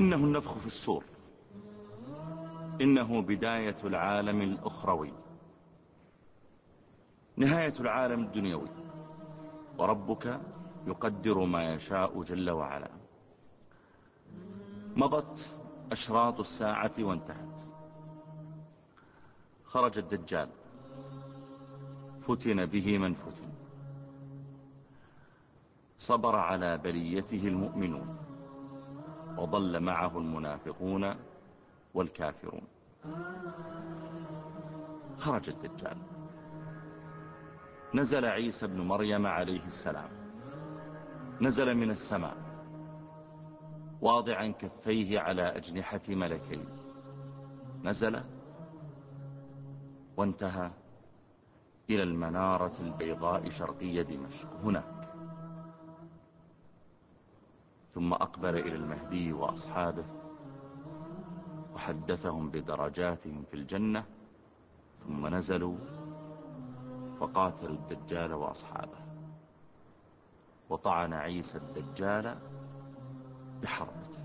إنه النفخ في الصور، إنه بداية العالم الأخروي، نهاية العالم الدنيوي، وربك يقدر ما يشاء جل وعلا. مضت أشراط الساعة وانتهت. خرج الدجال، فتن به من فتن، صبر على بليته المؤمنون، وضل معه المنافقون والكافرون. خرج الدجال، نزل عيسى بن مريم عليه السلام، نزل من السماء واضعا كفيه على أجنحة ملكين، نزل وانتهى إلى المنارة البيضاء شرقي دمشق هناك، ثم أقبل إلى المهدي وأصحابه وحدثهم بدرجاتهم في الجنة، ثم نزلوا فقاتلوا الدجال وأصحابه، وطعن عيسى الدجال بحربته.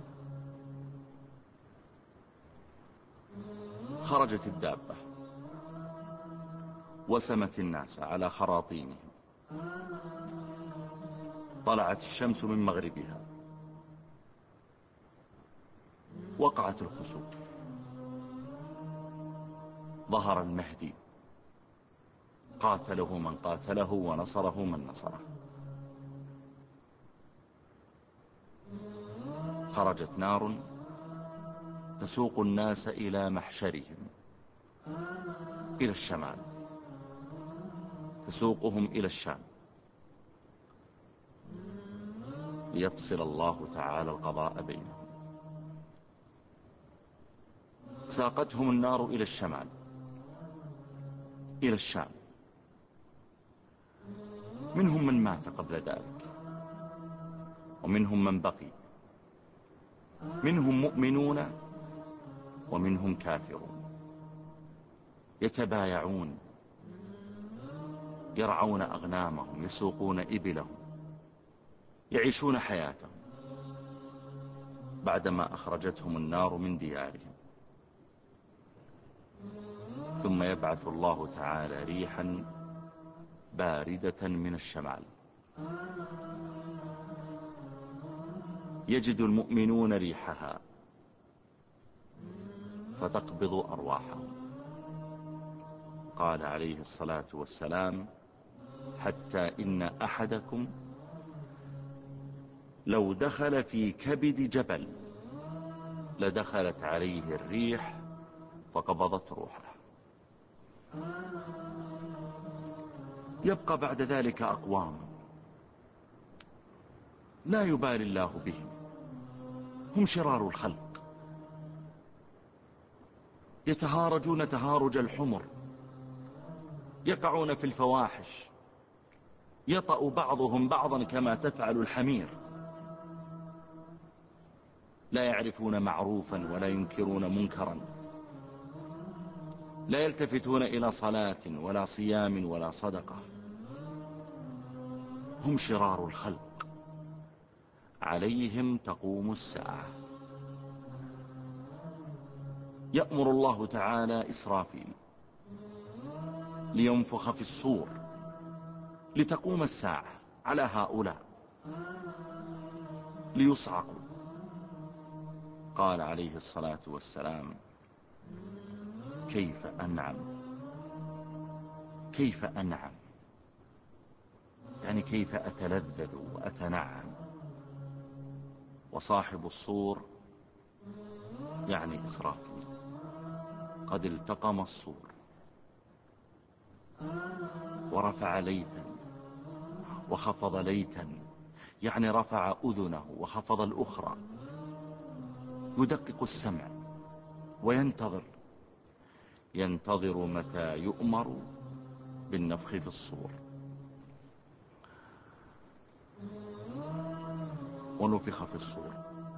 خرجت الدابة وسمت الناس على خراطيمهم، طلعت الشمس من مغربها، وقعت الخسوف، ظهر المهدي، قاتله من قاتله ونصره من نصره. خرجت نار تسوق الناس إلى محشرهم، إلى الشمال، تسوقهم إلى الشام، ليفصل الله تعالى القضاء بينهم. ساقتهم النار إلى الشمال، إلى الشام، منهم من مات قبل ذلك، ومنهم من بقي، منهم مؤمنون ومنهم كافرون، يتبايعون، يرعون أغنامهم، يسوقون إبلهم، يعيشون حياتهم بعدما أخرجتهم النار من ديارهم. ثم يبعث الله تعالى ريحا باردة من الشمال، يجد المؤمنون ريحها فتقبض أرواحهم. قال عليه الصلاة والسلام: حتى إن أحدكم لو دخل في كبد جبل لدخلت عليه الريح فقبضت روحه. يبقى بعد ذلك أقوام لا يبالي الله بهم، هم شرار الخلق، يتهارجون تهارج الحمر، يقعون في الفواحش، يطأ بعضهم بعضا كما تفعل الحمير، لا يعرفون معروفا ولا ينكرون منكرا، لا يلتفتون إلى صلاة ولا صيام ولا صدقة. هم شرار الخلق، عليهم تقوم الساعة. يأمر الله تعالى إسرافيل لينفخ في الصور لتقوم الساعة على هؤلاء، ليصعقوا. قال عليه الصلاة والسلام: كيف أنعم، كيف أنعم، يعني كيف أتلذذ وأتنعم. وصاحب الصور يعني إسرافيل قد التقم الصور ورفع ليتا وخفض ليتا، يعني رفع أذنه وخفض الأخرى، يدقق السمع ينتظر متى يؤمر بالنفخ في الصور. ونفخ في الصور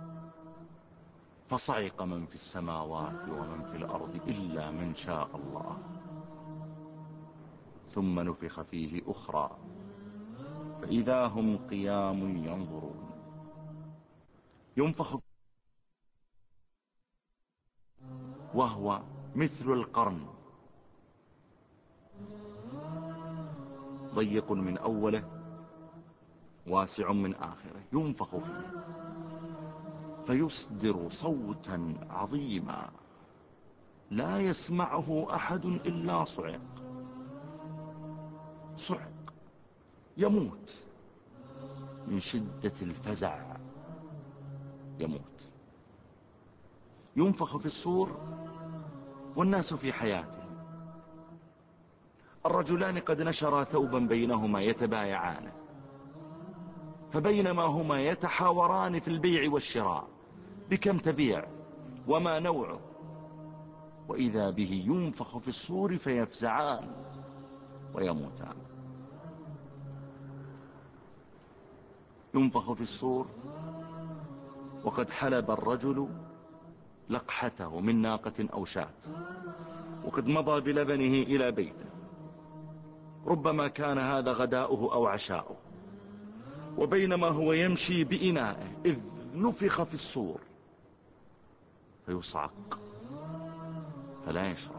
فصعق من في السماوات ومن في الأرض إلا من شاء الله، ثم نفخ فيه أخرى فإذا هم قيام ينظرون. ينفخ وهو مثل القرن، ضيق من أوله واسع من آخره، ينفخ فيه فيصدر صوتا عظيما لا يسمعه أحد إلا صعق. صعق، يموت من شدة الفزع، يموت. ينفخ في الصور والناس في حياته. الرجلان قد نشرا ثوبا بينهما يتبايعانه، فبينما هما يتحاوران في البيع والشراء بكم تبيع وما نوعه، وإذا به ينفخ في الصور فيفزعان ويموتان. ينفخ في الصور وقد حلب الرجل لقحته من ناقة أو شاة، وقد مضى بلبنه إلى بيته، ربما كان هذا غداؤه أو عشاؤه، وبينما هو يمشي بإنائه إذ نفخ في الصور فيصعق فلا يشرب.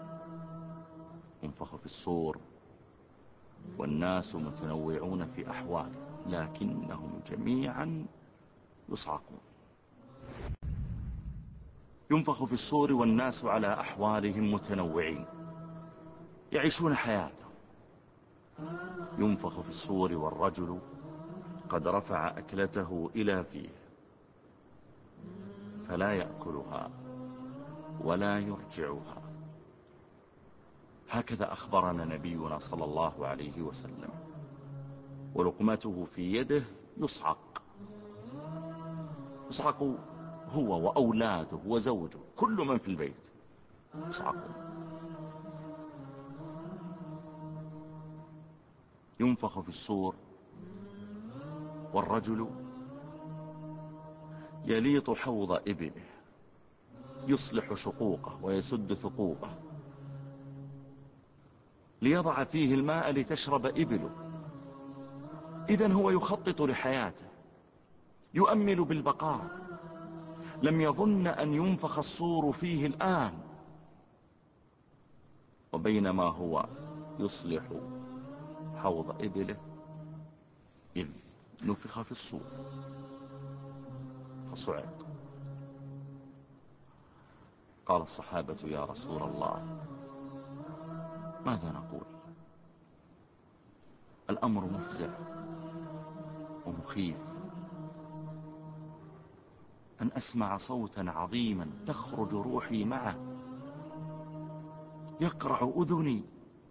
ينفخ في الصور والناس متنوعون في أحواله، لكنهم جميعا يصعقون. ينفخ في الصور والناس على أحوالهم متنوعين يعيشون حياتهم. ينفخ في الصور والرجل قد رفع أكلته إلى فيه فلا يأكلها ولا يرجعها. هكذا أخبرنا نبينا صلى الله عليه وسلم. ولقمته في يده يصعق، يصعق هو وأولاده وزوجه، كل من في البيت يصعقون. ينفخ في الصور والرجل يليط حوض إبله، يصلح شقوقه ويسد ثقوبه ليضع فيه الماء لتشرب إبله. إذن هو يخطط لحياته، يؤمل بالبقاء، لم يظن أن ينفخ الصور فيه الآن، وبينما هو يصلح حوض إبله إذ نفخ في الصور فصعق. قال الصحابة: يا رسول الله، ماذا نقول؟ الأمر مفزع ومخيف، أن أسمع صوتا عظيما تخرج روحي معه يقرع أذني،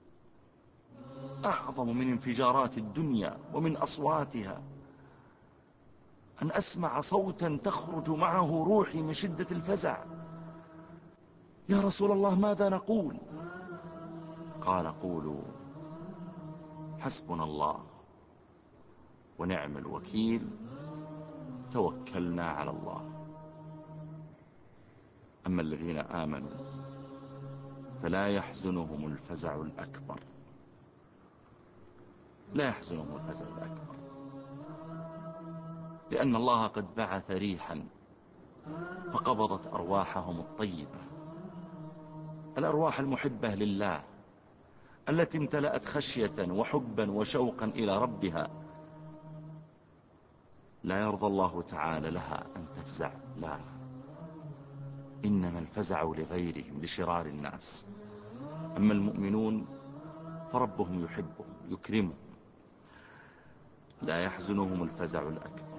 أعظم من انفجارات الدنيا ومن أصواتها. أن أسمع صوتا تخرج معه روحي من شدة الفزع. يا رسول الله، ماذا نقول؟ قال: قولوا حسبنا الله ونعم الوكيل، توكلنا على الله. أما الذين آمنوا فلا يحزنهم الفزع الأكبر، لا يحزنهم الفزع الأكبر، لأن الله قد بعث ريحا فقبضت أرواحهم الطيبة، الأرواح المحبة لله التي امتلأت خشية وحبا وشوقا إلى ربها. لا يرضى الله تعالى لها أن تفزع، لا، إنما الفزع لغيرهم، لشرار الناس. أما المؤمنون فربهم يحبهم يكرمهم، لا يحزنهم الفزع الأكبر.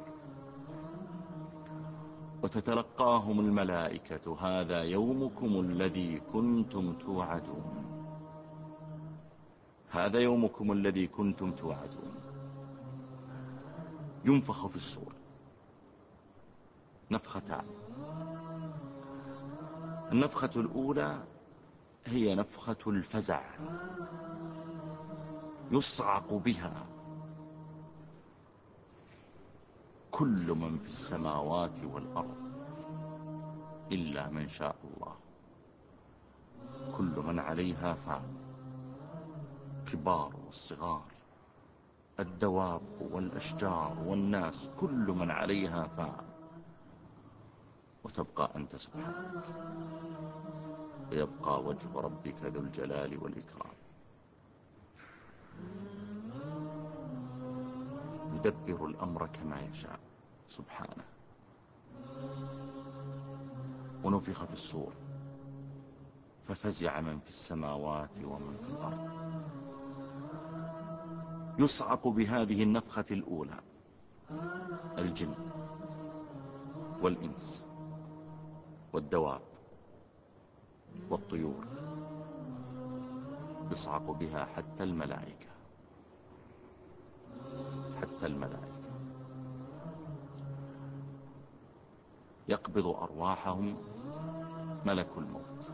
وتتلقاهم الملائكة: هذا يومكم الذي كنتم توعدون، هذا يومكم الذي كنتم توعدون. ينفخ في الصور نفختان. النفخة الأولى هي نفخة الفزع، يصعق بها كل من في السماوات والأرض إلا من شاء الله. كل من عليها فان، كبار والصغار، الدواب والأشجار والناس، كل من عليها فان، وتبقى أنت سبحانك. ويبقى وجه ربك ذو الجلال والإكرام. يدبر الأمر كما يشاء سبحانه. ونفخ في الصور ففزع من في السماوات ومن في الأرض. يصعق بهذه النفخة الأولى الجن والإنس والدواب والطيور، يصعق بها حتى الملائكة، حتى الملائكة. يقبض أرواحهم ملك الموت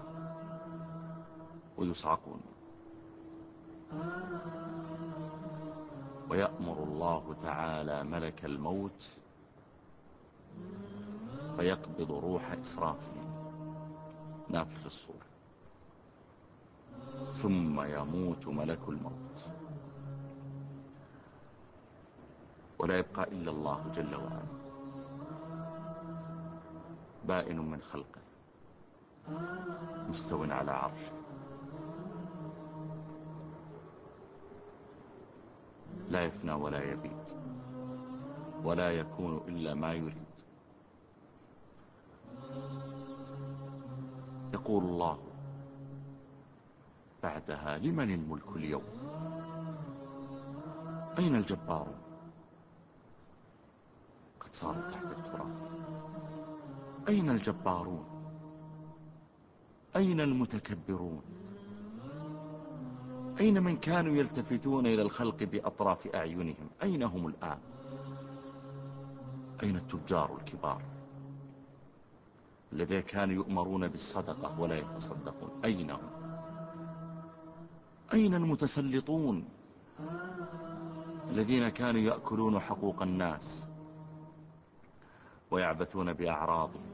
ويصعقون، ويأمر الله تعالى ملك الموت فيقبض روح إسرافيل نافخ الصور، ثم يموت ملك الموت، ولا يبقى إلا الله جل وعلا بائن من خلقه مستو على عرشه، لا يفنى ولا يبيد ولا يكون إلا ما يريد. يقول الله بعدها: لمن الملك اليوم؟ أين الجبارون؟ قد صاروا تحت التراب. أين الجبارون؟ أين المتكبرون؟ أين من كانوا يلتفتون إلى الخلق بأطراف أعينهم؟ أين هم الآن؟ أين التجار الكبار الذين كانوا يؤمرون بالصدقة ولا يتصدقون؟ أين هم؟ أين المتسلطون الذين كانوا يأكلون حقوق الناس ويعبثون بأعراضهم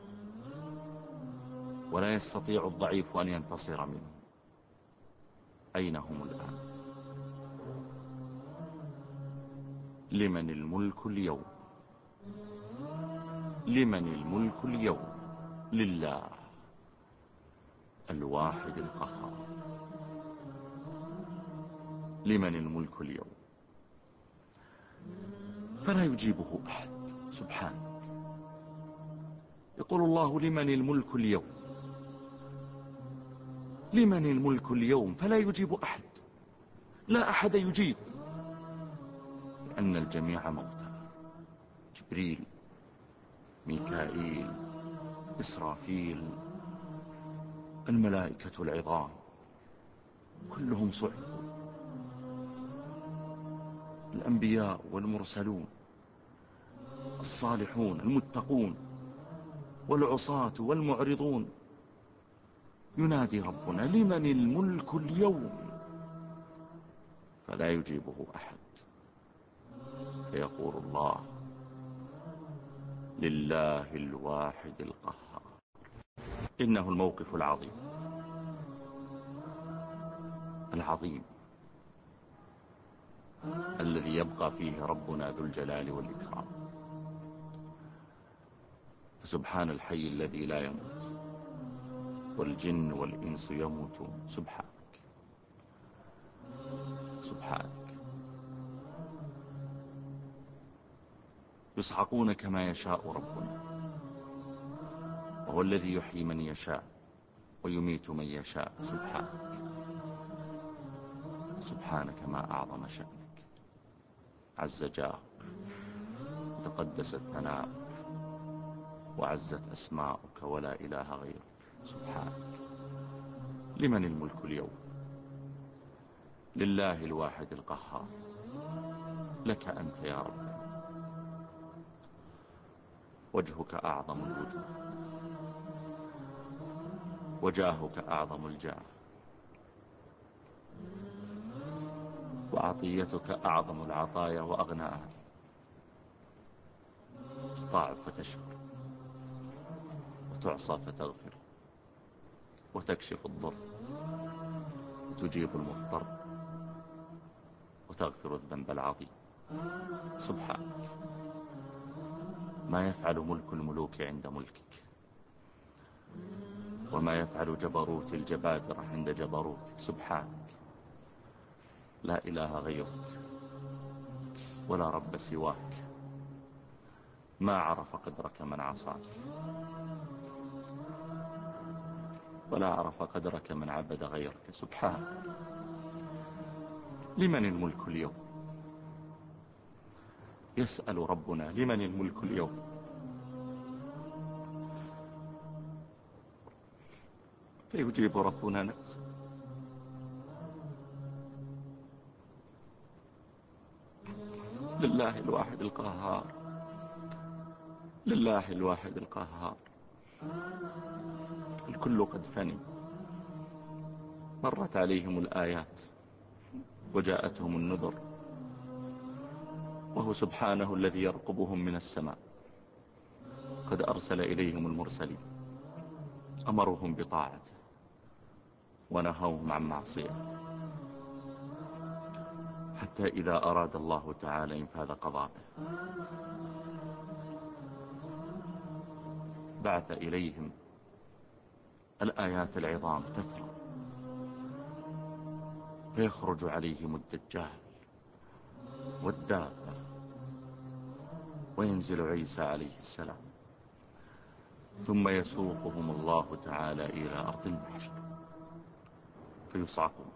ولا يستطيع الضعيف أن ينتصر منهم؟ أين هم الآن؟ لمن الملك اليوم؟ لمن الملك اليوم؟ لله الواحد القهار. لمن الملك اليوم؟ فلا يجيبه أحد سبحانك. يقول الله: لمن الملك اليوم؟ لمن الملك اليوم؟ فلا يجيب أحد، لا أحد يجيب، لأن الجميع موتى. جبريل، ميكائيل، إسرافيل، الملائكة العظام كلهم صعقوا، الأنبياء والمرسلون، الصالحون المتقون والعصاة والمعرضون. ينادي ربنا: لمن الملك اليوم؟ فلا يجيبه أحد، فيقول الله: لله الواحد القهار. إنه الموقف العظيم العظيم الذي يبقى فيه ربنا ذو الجلال والإكرام. فسبحان الحي الذي لا يموت، والجن والإنس يموتون. سبحانك، سبحانك. يصعقون كما يشاء ربنا، وهو الذي يحيي من يشاء ويميت من يشاء. سبحانك، سبحانك ما أعظم شأنك، عز جاهك، وتقدست ثناؤك، وعزت أسماؤك، ولا إله غيرك. سبحانك. لمن الملك اليوم؟ لله الواحد القهار. لك أنت يا رب، وجهك أعظم الوجوه، وجاهك أعظم الجاه، وعطيتك أعظم العطايا وأغناها. تطاع فتشكر، وتعصى فتغفر، وتكشف الضر، وتجيب المضطر، وتغفر الذنب العظيم. سبحانك. ما يفعل ملك الملوك عند ملكك؟ وما يفعل جبروت الجبابرة عند جبروتك. سبحانك لا إله غيرك ولا رب سواك. ما عرف قدرك من عصاك، ولا عرف قدرك من عبد غيرك. سبحانك. لمن الملك اليوم؟ يسأل ربنا لمن الملك اليوم؟ فيجيب ربنا نفسه. لله الواحد القهار، لله الواحد القهار. الكل قد فني، مرت عليهم الآيات وجاءتهم النذر، وهو سبحانه الذي يرقبهم من السماء قد أرسل إليهم المرسلين، أمرهم بطاعته ونهوهم عن معصيته، حتى إذا أراد الله تعالى إنفاذ قضائه بعث إليهم الآيات العظام تترى، فيخرج عليهم الدجال والدابة، وينزل عيسى عليه السلام، ثم يسوقهم الله تعالى إلى أرض المحشر فيصعقون،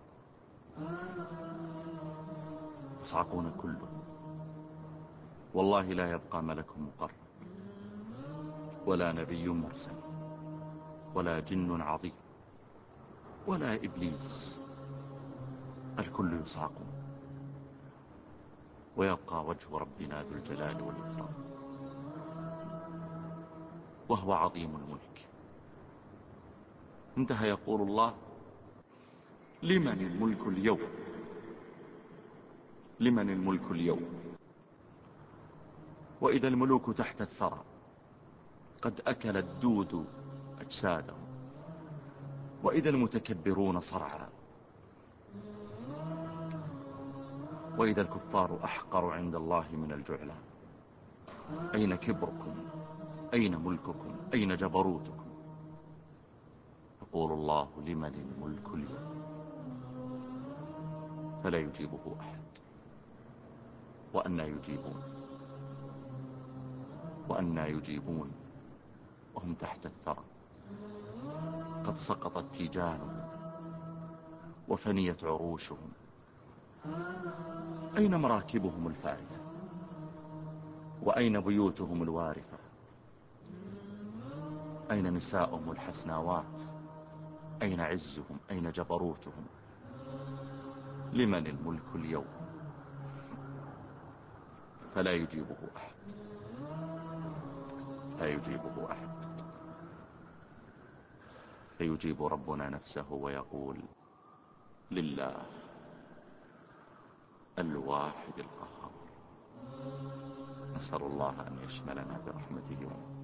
يصعقون كلهم. والله لا يبقى ملك مقرب ولا نبي مرسل ولا جن عظيم ولا إبليس، الكل يصعقون، ويبقى وجه ربنا ذو الجلال والإكرام وهو عظيم الملك. انتهى يقول الله لمن الملك اليوم؟ لمن الملك اليوم؟ وإذا الملوك تحت الثرى قد أكل الدود أجسادهم، وإذا المتكبرون صرعى، وإذا الكفار أحقر عند الله من الجعلان. أين كبركم؟ أين ملككم؟ أين جبروتكم؟ يقول الله لمن الملك اليوم؟ فلا يجيبه أحد. وأنى يجيبون؟ وأنى يجيبون وهم تحت الثرى قد سقطت تيجانهم وفنيت عروشهم. أين مراكبهم الفارهة؟ وأين بيوتهم الوارفة؟ أين نساؤهم الحسناوات؟ أين عزهم؟ أين جبروتهم؟ لمن الملك اليوم؟ فلا يجيبه أحد، لا يجيبه أحد. فيجيب ربنا نفسه ويقول لله الواحد القهار. نسأل الله أن يشملنا برحمته